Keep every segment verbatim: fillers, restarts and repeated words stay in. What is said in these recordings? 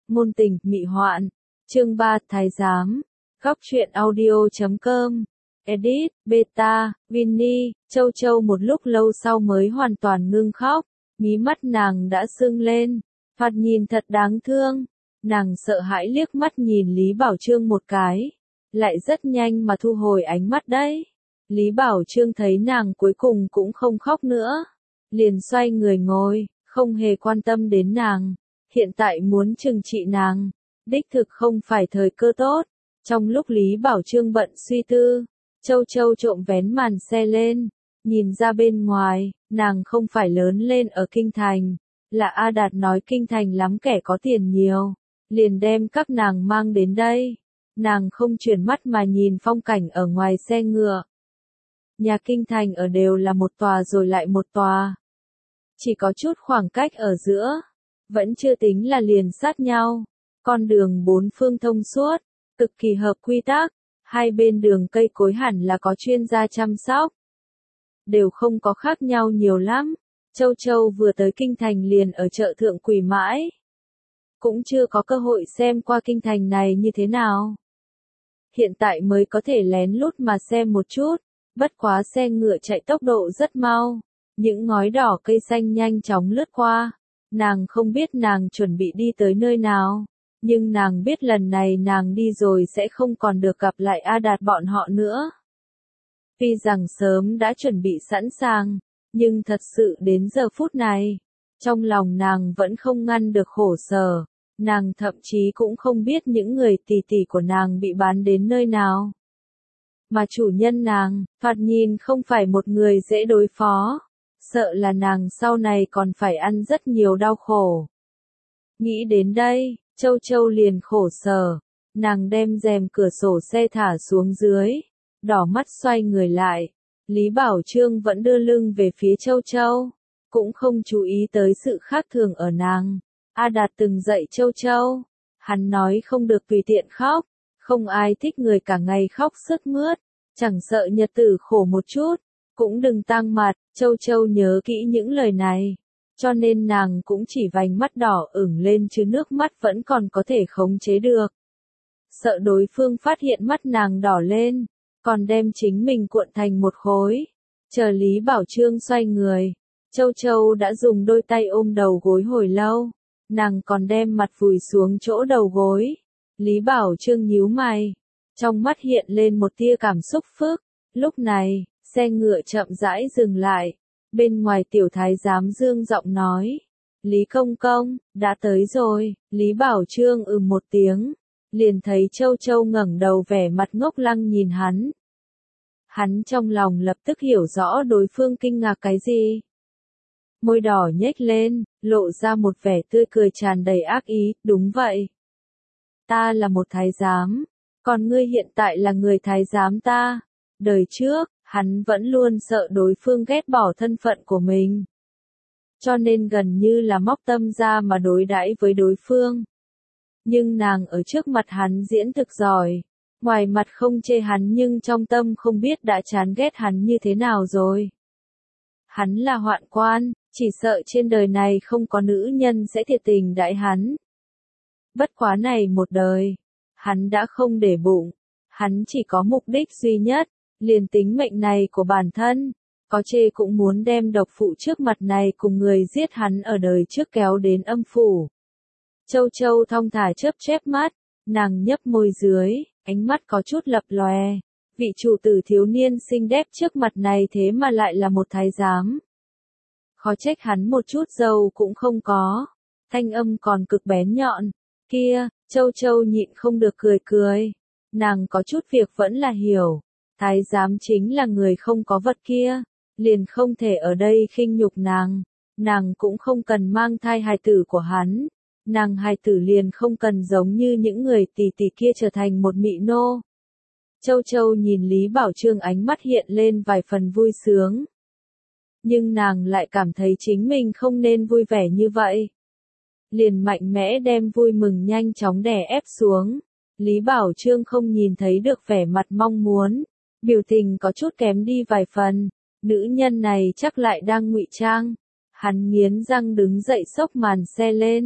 Ngôn tình, mị hoạn. Chương ba, Thái giám. Góc truyện audio chấm com. Edit, Beta, Vinny. Châu Châu một lúc lâu sau mới hoàn toàn ngưng khóc. Mí mắt nàng đã sưng lên. Thoạt nhìn thật đáng thương. Nàng sợ hãi liếc mắt nhìn Lý Bảo Trương một cái. Lại rất nhanh mà thu hồi ánh mắt đấy. Lý Bảo Trương thấy nàng cuối cùng cũng không khóc nữa. Liền xoay người ngồi, không hề quan tâm đến nàng. Hiện tại muốn trừng trị nàng. Đích thực không phải thời cơ tốt. Trong lúc Lý Bảo Trương bận suy tư, Châu Châu trộm vén màn xe lên. Nhìn ra bên ngoài, nàng không phải lớn lên ở Kinh Thành. Là A Đạt nói Kinh Thành lắm kẻ có tiền nhiều. Liền đem các nàng mang đến đây. Nàng không chuyển mắt mà nhìn phong cảnh ở ngoài xe ngựa. Nhà Kinh Thành ở đều là một tòa rồi lại một tòa. Chỉ có chút khoảng cách ở giữa. Vẫn chưa tính là liền sát nhau. Con đường bốn phương thông suốt. Cực kỳ hợp quy tắc. Hai bên đường cây cối hẳn là có chuyên gia chăm sóc. Đều không có khác nhau nhiều lắm. Châu Châu vừa tới Kinh Thành liền ở chợ Thượng Quỳ mãi. Cũng chưa có cơ hội xem qua Kinh Thành này như thế nào. Hiện tại mới có thể lén lút mà xem một chút. Bất quá xe ngựa chạy tốc độ rất mau. Những ngói đỏ cây xanh nhanh chóng lướt qua. Nàng không biết nàng chuẩn bị đi tới nơi nào. Nhưng nàng biết lần này nàng đi rồi sẽ không còn được gặp lại A Đạt bọn họ nữa. Tuy rằng sớm đã chuẩn bị sẵn sàng. Nhưng thật sự đến giờ phút này. Trong lòng nàng vẫn không ngăn được khổ sở. Nàng thậm chí cũng không biết những người tỷ tỷ của nàng bị bán đến nơi nào. Mà chủ nhân nàng, thoạt nhìn không phải một người dễ đối phó. Sợ là nàng sau này còn phải ăn rất nhiều đau khổ. Nghĩ đến đây, Châu Châu liền khổ sở. Nàng đem rèm cửa sổ xe thả xuống dưới. Đỏ mắt xoay người lại. Lý Bảo Trương vẫn đưa lưng về phía Châu Châu. Cũng không chú ý tới sự khác thường ở nàng. A Đạt từng dạy Châu Châu. Hắn nói không được tùy tiện khóc. Không ai thích người cả ngày khóc sướt mướt. Chẳng sợ nhật tử khổ một chút. Cũng đừng tang mặt. Châu Châu nhớ kỹ những lời này. Cho nên nàng cũng chỉ vành mắt đỏ ửng lên chứ nước mắt vẫn còn có thể khống chế được. Sợ đối phương phát hiện mắt nàng đỏ lên. Còn đem chính mình cuộn thành một khối. Chờ Lý Bảo Trương xoay người. Châu Châu đã dùng đôi tay ôm đầu gối hồi lâu. Nàng còn đem mặt vùi xuống chỗ đầu gối. Lý Bảo Trương nhíu mày. Trong mắt hiện lên một tia cảm xúc phức. Lúc này, xe ngựa chậm rãi dừng lại. Bên ngoài tiểu thái giám dương giọng nói. Lý công công, đã tới rồi. Lý Bảo Trương ừ một tiếng. Liền thấy Châu Châu ngẩng đầu vẻ mặt ngốc lăng nhìn hắn. Hắn trong lòng lập tức hiểu rõ đối phương kinh ngạc cái gì. Môi đỏ nhếch lên, lộ ra một vẻ tươi cười tràn đầy ác ý, đúng vậy. Ta là một thái giám, còn ngươi hiện tại là người thái giám ta. Đời trước, hắn vẫn luôn sợ đối phương ghét bỏ thân phận của mình. Cho nên gần như là móc tâm ra mà đối đãi với đối phương. Nhưng nàng ở trước mặt hắn diễn thực giỏi. Ngoài mặt không chê hắn nhưng trong tâm không biết đã chán ghét hắn như thế nào rồi. Hắn là hoạn quan, chỉ sợ trên đời này không có nữ nhân sẽ thiệt tình đãi hắn. Bất quá này một đời, hắn đã không để bụng. Hắn chỉ có mục đích duy nhất, liền tính mệnh này của bản thân. Có chê cũng muốn đem độc phụ trước mặt này cùng người giết hắn ở đời trước kéo đến âm phủ. Châu Châu thong thả chớp chép mắt, nàng nhấp môi dưới, ánh mắt có chút lập lòe. Vị chủ tử thiếu niên xinh đẹp trước mặt này thế mà lại là một thái giám. Khó trách hắn một chút dầu cũng không có. Thanh âm còn cực bén nhọn. Kia, Châu Châu nhịn không được cười cười. Nàng có chút việc vẫn là hiểu. Thái giám chính là người không có vật kia. Liền không thể ở đây khinh nhục nàng. Nàng cũng không cần mang thai hài tử của hắn. Nàng hài tử liền không cần giống như những người tỷ tỷ kia trở thành một mị nô. Châu Châu nhìn Lý Bảo Trương ánh mắt hiện lên vài phần vui sướng. Nhưng nàng lại cảm thấy chính mình không nên vui vẻ như vậy. Liền mạnh mẽ đem vui mừng nhanh chóng đè ép xuống. Lý Bảo Trương không nhìn thấy được vẻ mặt mong muốn. Biểu tình có chút kém đi vài phần. Nữ nhân này chắc lại đang ngụy trang. Hắn nghiến răng đứng dậy xốc màn xe lên.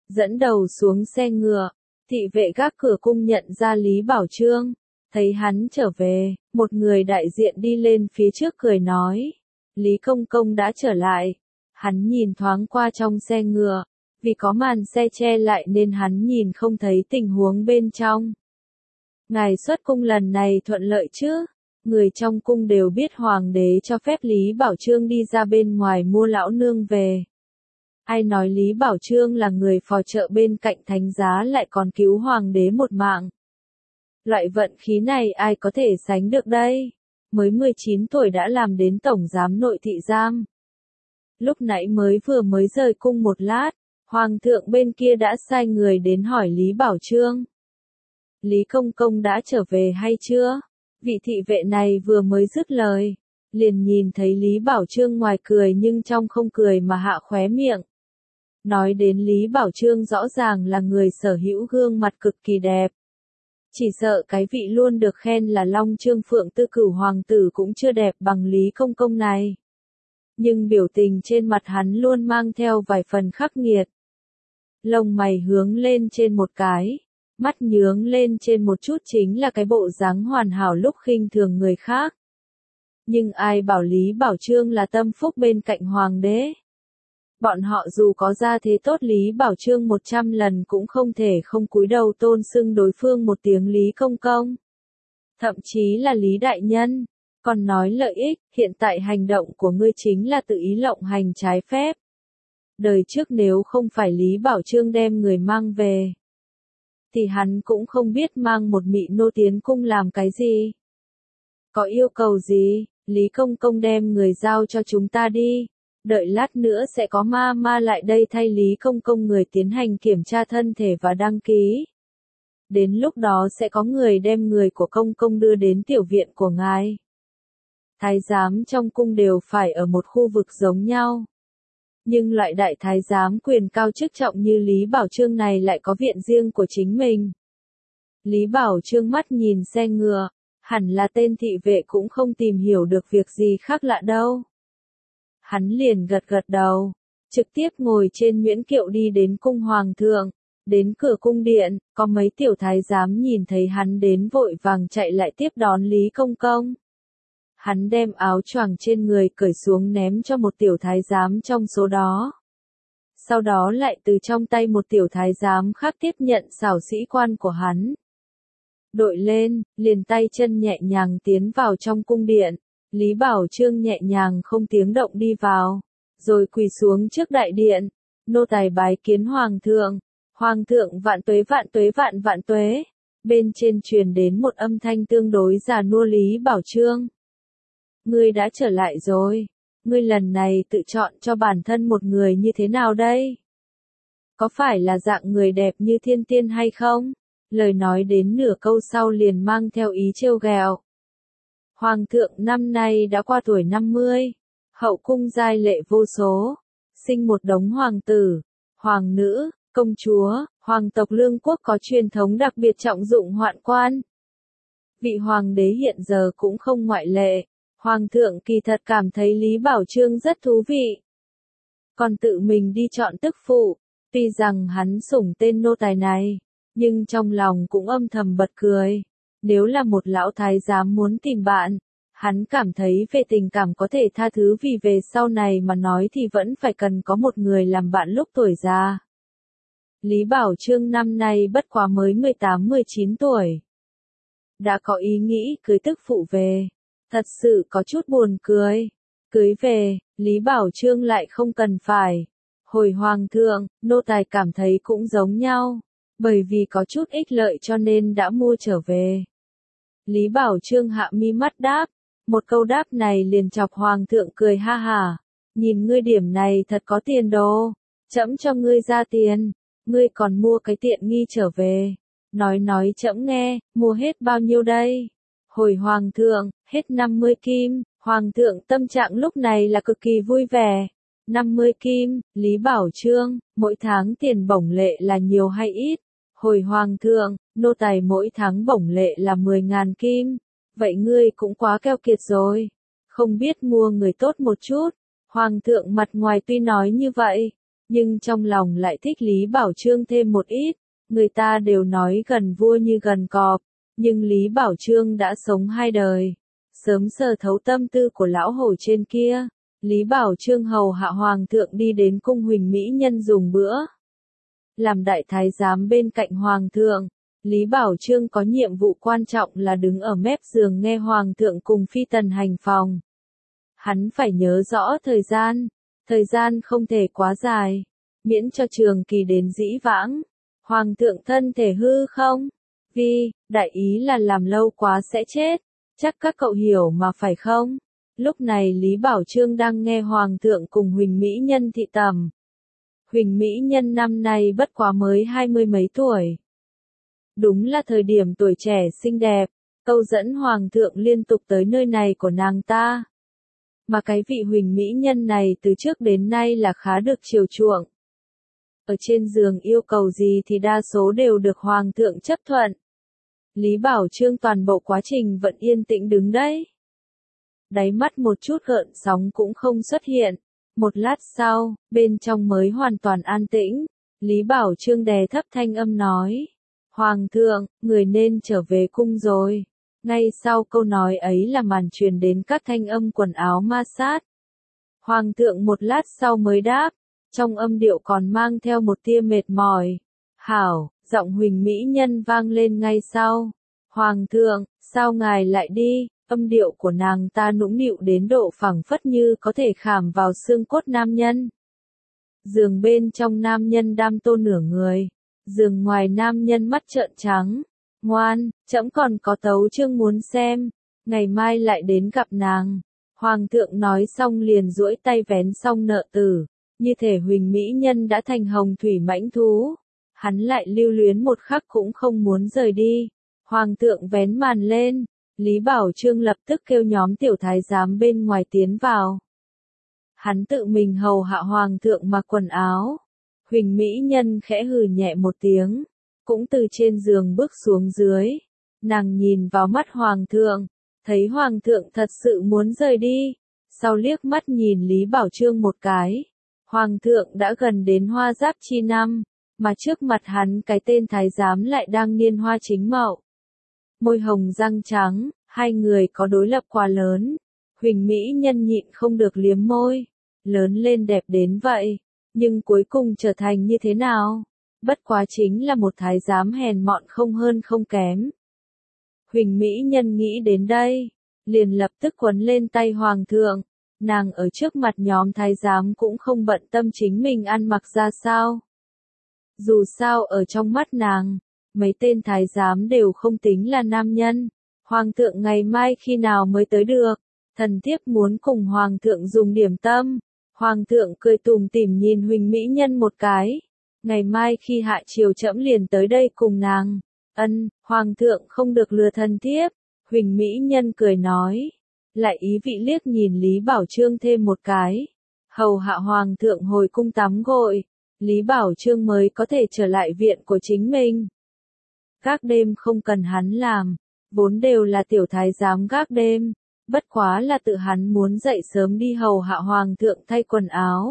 dẫn đầu xuống xe ngựa. Thị vệ gác cửa cung nhận ra Lý Bảo Chương, thấy hắn trở về, một người đại diện đi lên phía trước cười nói, Lý Công Công đã trở lại. Hắn nhìn thoáng qua trong xe ngựa, vì có màn xe che lại nên hắn nhìn không thấy tình huống bên trong. Ngài xuất cung lần này thuận lợi chứ? Người trong cung đều biết hoàng đế cho phép Lý Bảo Chương đi ra bên ngoài mua lão nương về. Ai nói Lý Bảo Chương là người phò trợ bên cạnh thánh giá lại còn cứu hoàng đế một mạng. Loại vận khí này ai có thể sánh được đây? Mới mười chín tuổi đã làm đến tổng giám nội thị giám. Lúc nãy mới vừa mới rời cung một lát, hoàng thượng bên kia đã sai người đến hỏi Lý Bảo Chương. Lý Công Công đã trở về hay chưa? Vị thị vệ này vừa mới dứt lời, liền nhìn thấy Lý Bảo Chương ngoài cười nhưng trong không cười mà hạ khóe miệng. Nói đến Lý Bảo Chương rõ ràng là người sở hữu gương mặt cực kỳ đẹp. Chỉ sợ cái vị luôn được khen là Long Trương Phượng Tư Cửu hoàng tử cũng chưa đẹp bằng Lý Công Công này. Nhưng biểu tình trên mặt hắn luôn mang theo vài phần khắc nghiệt. Lông mày hướng lên trên một cái, mắt nhướng lên trên một chút chính là cái bộ dáng hoàn hảo lúc khinh thường người khác. Nhưng ai bảo Lý Bảo Chương là tâm phúc bên cạnh hoàng đế? Bọn họ dù có ra thế tốt Lý Bảo Chương một trăm lần cũng không thể không cúi đầu tôn xưng đối phương một tiếng Lý Công Công. Thậm chí là Lý Đại Nhân. Còn nói lợi ích, hiện tại hành động của ngươi chính là tự ý lộng hành trái phép. Đời trước nếu không phải Lý Bảo Chương đem người mang về, thì hắn cũng không biết mang một mị nô tiến cung làm cái gì. Có yêu cầu gì, Lý Công Công đem người giao cho chúng ta đi. Đợi lát nữa sẽ có ma ma lại đây thay Lý Công Công người tiến hành kiểm tra thân thể và đăng ký. Đến lúc đó sẽ có người đem người của Công Công đưa đến tiểu viện của ngài. Thái giám trong cung đều phải ở một khu vực giống nhau. Nhưng loại đại thái giám quyền cao chức trọng như Lý Bảo Chương này lại có viện riêng của chính mình. Lý Bảo Chương mắt nhìn xe ngựa, hẳn là tên thị vệ cũng không tìm hiểu được việc gì khác lạ đâu. Hắn liền gật gật đầu, trực tiếp ngồi trên nguyễn kiệu đi đến cung hoàng thượng. Đến cửa cung điện, có mấy tiểu thái giám nhìn thấy hắn đến vội vàng chạy lại tiếp đón Lý Công Công. Hắn đem áo choàng trên người cởi xuống ném cho một tiểu thái giám trong số đó. Sau đó lại từ trong tay một tiểu thái giám khác tiếp nhận xảo sĩ quan của hắn. Đội lên, liền tay chân nhẹ nhàng tiến vào trong cung điện. Lý Bảo Chương nhẹ nhàng không tiếng động đi vào, rồi quỳ xuống trước đại điện. Nô tài bái kiến hoàng thượng. Hoàng thượng vạn tuế vạn tuế vạn vạn tuế. Bên trên truyền đến một âm thanh tương đối già nua Lý Bảo Chương. Ngươi đã trở lại rồi. Ngươi lần này tự chọn cho bản thân một người như thế nào đây? Có phải là dạng người đẹp như thiên tiên hay không? Lời nói đến nửa câu sau liền mang theo ý trêu ghẹo. Hoàng thượng năm nay đã qua tuổi năm mươi. Hậu cung giai lệ vô số. Sinh một đống hoàng tử, hoàng nữ, công chúa. Hoàng tộc Lương quốc có truyền thống đặc biệt trọng dụng hoạn quan. Vị hoàng đế hiện giờ cũng không ngoại lệ. Hoàng thượng kỳ thật cảm thấy Lý Bảo Chương rất thú vị. Còn tự mình đi chọn tức phụ. Tuy rằng hắn sủng tên nô tài này, nhưng trong lòng cũng âm thầm bật cười. Nếu là một lão thái giám muốn tìm bạn, hắn cảm thấy về tình cảm có thể tha thứ vì về sau này mà nói thì vẫn phải cần có một người làm bạn lúc tuổi già. Lý Bảo Chương năm nay bất quá mới mười tám mười chín tuổi. Đã có ý nghĩ cưới tức phụ về. Thật sự có chút buồn cười. Cưới về, Lý Bảo Chương lại không cần phải. Hồi hoàng thượng, nô tài cảm thấy cũng giống nhau. Bởi vì có chút ích lợi cho nên đã mua trở về. Lý Bảo Chương hạ mi mắt đáp. Một câu đáp này liền chọc hoàng thượng cười ha hả. Nhìn ngươi điểm này thật có tiền đồ. Trẫm cho ngươi ra tiền. Ngươi còn mua cái tiện nghi trở về. Nói nói trẫm nghe, mua hết bao nhiêu đây? Hồi hoàng thượng, hết năm mươi kim. Hoàng thượng tâm trạng lúc này là cực kỳ vui vẻ. năm mươi kim, Lý Bảo Chương, mỗi tháng tiền bổng lệ là nhiều hay ít? Hồi hoàng thượng, nô tài mỗi tháng bổng lệ là mười ngàn kim. Vậy ngươi cũng quá keo kiệt rồi. Không biết mua người tốt một chút. Hoàng thượng mặt ngoài tuy nói như vậy, nhưng trong lòng lại thích Lý Bảo Chương thêm một ít. Người ta đều nói gần vua như gần cọp, nhưng Lý Bảo Chương đã sống hai đời, sớm sờ thấu tâm tư của lão hổ trên kia. Lý Bảo Chương hầu hạ hoàng thượng đi đến cung Huỳnh Mỹ Nhân dùng bữa. Làm đại thái giám bên cạnh hoàng thượng, Lý Bảo Chương có nhiệm vụ quan trọng là đứng ở mép giường nghe hoàng thượng cùng phi tần hành phòng. Hắn phải nhớ rõ thời gian, thời gian không thể quá dài, miễn cho trường kỳ đến dĩ vãng. Hoàng thượng thân thể hư không? Vì, đại ý là làm lâu quá sẽ chết, chắc các cậu hiểu mà phải không? Lúc này Lý Bảo Chương đang nghe hoàng thượng cùng Huỳnh Mỹ Nhân thị tầm. Huỳnh Mỹ Nhân năm nay bất quá mới hai mươi mấy tuổi. Đúng là thời điểm tuổi trẻ xinh đẹp, câu dẫn hoàng thượng liên tục tới nơi này của nàng ta. Mà cái vị Huỳnh Mỹ Nhân này từ trước đến nay là khá được chiều chuộng. Ở trên giường yêu cầu gì thì đa số đều được hoàng thượng chấp thuận. Lý Bảo Chương toàn bộ quá trình vẫn yên tĩnh đứng đấy. Đáy mắt một chút gợn sóng cũng không xuất hiện. Một lát sau, bên trong mới hoàn toàn an tĩnh. Lý Bảo Chương đè thấp thanh âm nói. Hoàng thượng, người nên trở về cung rồi. Ngay sau câu nói ấy là màn truyền đến các thanh âm quần áo ma sát. Hoàng thượng một lát sau mới đáp, trong âm điệu còn mang theo một tia mệt mỏi. Hảo, giọng Huỳnh Mỹ Nhân vang lên ngay sau. Hoàng thượng, sao ngài lại đi? Âm điệu của nàng ta nũng nịu đến độ phảng phất như có thể khảm vào xương cốt nam nhân. Giường bên trong nam nhân đam tô nửa người, giường ngoài nam nhân mắt trợn trắng. Ngoan, trẫm còn có tấu chương muốn xem, ngày mai lại đến gặp nàng. Hoàng thượng nói xong liền duỗi tay vén xong nợ tử, như thể Huỳnh Mỹ Nhân đã thành hồng thủy mãnh thú. Hắn lại lưu luyến một khắc cũng không muốn rời đi. Hoàng thượng vén màn lên, Lý Bảo Chương lập tức kêu nhóm tiểu thái giám bên ngoài tiến vào. Hắn tự mình hầu hạ hoàng thượng mặc quần áo. Huỳnh Mỹ Nhân khẽ hừ nhẹ một tiếng, cũng từ trên giường bước xuống dưới. Nàng nhìn vào mắt hoàng thượng, thấy hoàng thượng thật sự muốn rời đi. Sau liếc mắt nhìn Lý Bảo Chương một cái, hoàng thượng đã gần đến hoa giáp chi năm, mà trước mặt hắn cái tên thái giám lại đang niên hoa chính mậu. Môi hồng răng trắng, hai người có đối lập quá lớn. Huỳnh Mỹ Nhân nhịn không được liếm môi. Lớn lên đẹp đến vậy, nhưng cuối cùng trở thành như thế nào? Bất quá chính là một thái giám hèn mọn không hơn không kém. Huỳnh Mỹ Nhân nghĩ đến đây, liền lập tức quấn lên tay hoàng thượng. Nàng ở trước mặt nhóm thái giám cũng không bận tâm chính mình ăn mặc ra sao. Dù sao ở trong mắt nàng, mấy tên thái giám đều không tính là nam nhân. Hoàng thượng ngày mai khi nào mới tới được? Thần thiếp muốn cùng hoàng thượng dùng điểm tâm. Hoàng thượng cười tủm tỉm nhìn Huỳnh Mỹ Nhân một cái. Ngày mai khi hạ triều trẫm liền tới đây cùng nàng. Ân, hoàng thượng không được lừa thần thiếp. Huỳnh Mỹ Nhân cười nói. Lại ý vị liếc nhìn Lý Bảo Chương thêm một cái. Hầu hạ hoàng thượng hồi cung tắm gội. Lý Bảo Chương mới có thể trở lại viện của chính mình. Gác đêm không cần hắn làm, vốn đều là tiểu thái giám gác đêm, bất quá là tự hắn muốn dậy sớm đi hầu hạ hoàng thượng thay quần áo.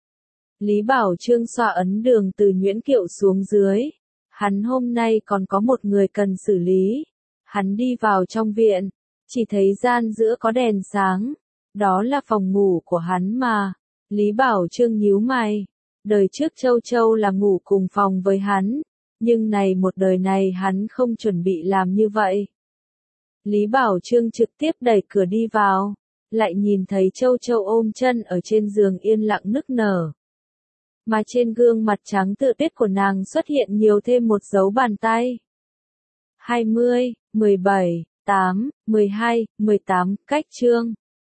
Lý Bảo Chương xoa ấn đường từ Nhuyễn Kiệu xuống dưới, hắn hôm nay còn có một người cần xử lý. Hắn đi vào trong viện, chỉ thấy gian giữa có đèn sáng, đó là phòng ngủ của hắn mà. Lý Bảo Chương nhíu mày, đời trước Châu Châu là ngủ cùng phòng với hắn. Nhưng này một đời này hắn không chuẩn bị làm như vậy. Lý Bảo Chương trực tiếp đẩy cửa đi vào, lại nhìn thấy Châu Châu ôm chân ở trên giường yên lặng nức nở. Mà trên gương mặt trắng tựa tuyết của nàng xuất hiện nhiều thêm một dấu bàn tay. hai mươi, mười bảy, tám, mười hai, mười tám, cách chương.